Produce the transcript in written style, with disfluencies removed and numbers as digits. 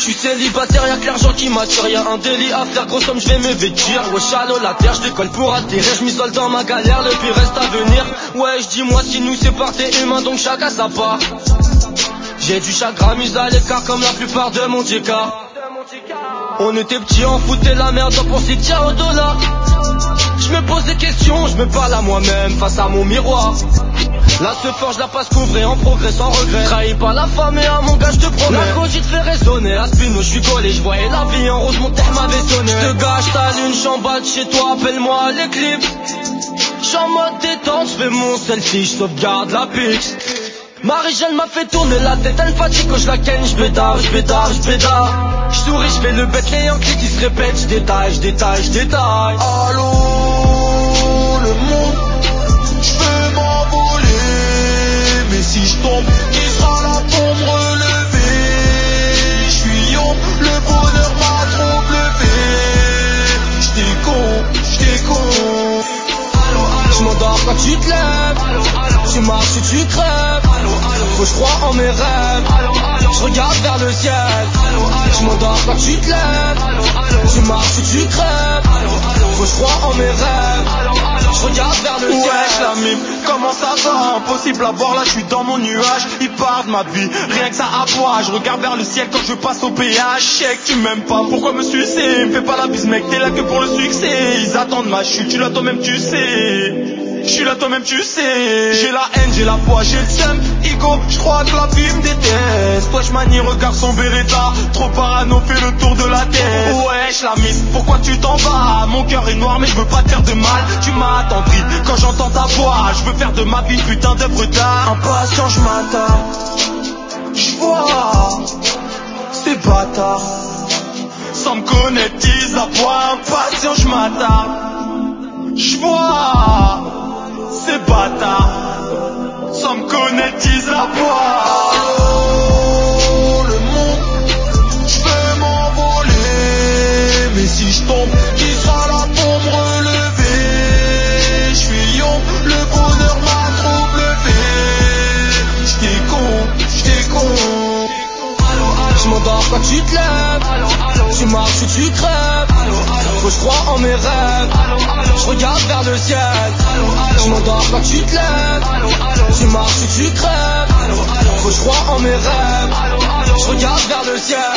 J'suis célibataire, y'a que l'argent qui m'attire. Y'a un délit à faire, gros somme, j'vais me vêtir. Wesh allô la terre, j'décolle pour atterrir. J'm'isole dans ma galère, le pire reste à venir. Wesh dis-moi si nous sépare, t'es humain donc chacun sa part. J'ai du chagrin mis à l'écart comme la plupart de mon JK. On était petits, on foutait la merde, on pensait tiens au dollar. J'me pose des questions, j'me parle à moi-même face à mon miroir. Là ce fort je la passe couvrée en progrès sans regret. Trahi par la femme et à mon gars j'te promets. La cause te fait résonner, à Spino j'suis collé. J'voyais la vie en rose, mon terre m'avait sonné. J'te gâche ta lune, j'emballe chez toi, appelle-moi les clips. J'suis en mode détente, j'fais mon selfie, j'sauvegarde la pix. Marie-Jeanne m'a fait tourner la tête, elle fatigue quand je la ken, j'bédard. J'souris, j'fais le bête, les Yankees qui se répètent, j'détaille. Allô, le monde, j'veux m'envoler. Mais si j'tombe, qui sera là pour me relever? J'suis yon, le bonheur m'a trop bluffé. J't'ai con. J'm'endors quand tu te lèves, tu marches et tu crèves. Faut que j'crois en mes rêves, j'regarde vers le ciel. J'm'endors quand tu te lèves, tu marches et tu crèves. Faut que j'crois en mes rêves, j'regarde vers le ciel. Wesh la mime, comment ça va? Impossible à voir là, j'suis dans mon nuage. Ils parlent de ma vie, rien que ça aboie. Je regarde vers le ciel quand je passe au péage. Check, tu m'aimes pas, pourquoi me sucer? Me fais pas la bise mec, t'es là que pour le succès. Ils attendent ma chute, tu là toi-même tu sais. J'suis là toi-même tu sais. J'ai la haine, j'ai la foi, j'ai le seum. Ego, j'crois que la vie me déteste. Toi j'manie, regarde son Beretta. Trop parano, fais le tour de la tête. Wesh la miss, pourquoi tu t'en vas? Mon cœur est noir mais je veux pas te faire de mal. Tu m'as attendri quand j'entends ta voix. Je veux faire de ma vie une putain d'œuvre d'art. Impatient j'm'attarde, j'vois ces bâtards. Sans me connaître, ils aboient. Impatient j'm'attarde, j'vois ces bâtards. Sans me connaître, ils aboient. Le monde, j'veux m'envoler. Mais si j'tombe, qui sera là pour me relever? J'suis yon, le bonheur m'a trop bluffé. J't'ai con. J'm'endors quand tu te lèves, tu marches et tu crèves. Faut que j'crois en mes rêves, j'regarde vers le ciel. J'm'endors quand tu te lèves, tu marches et tu crèves. Faut que j'crois en mes rêves, j'regarde vers le ciel.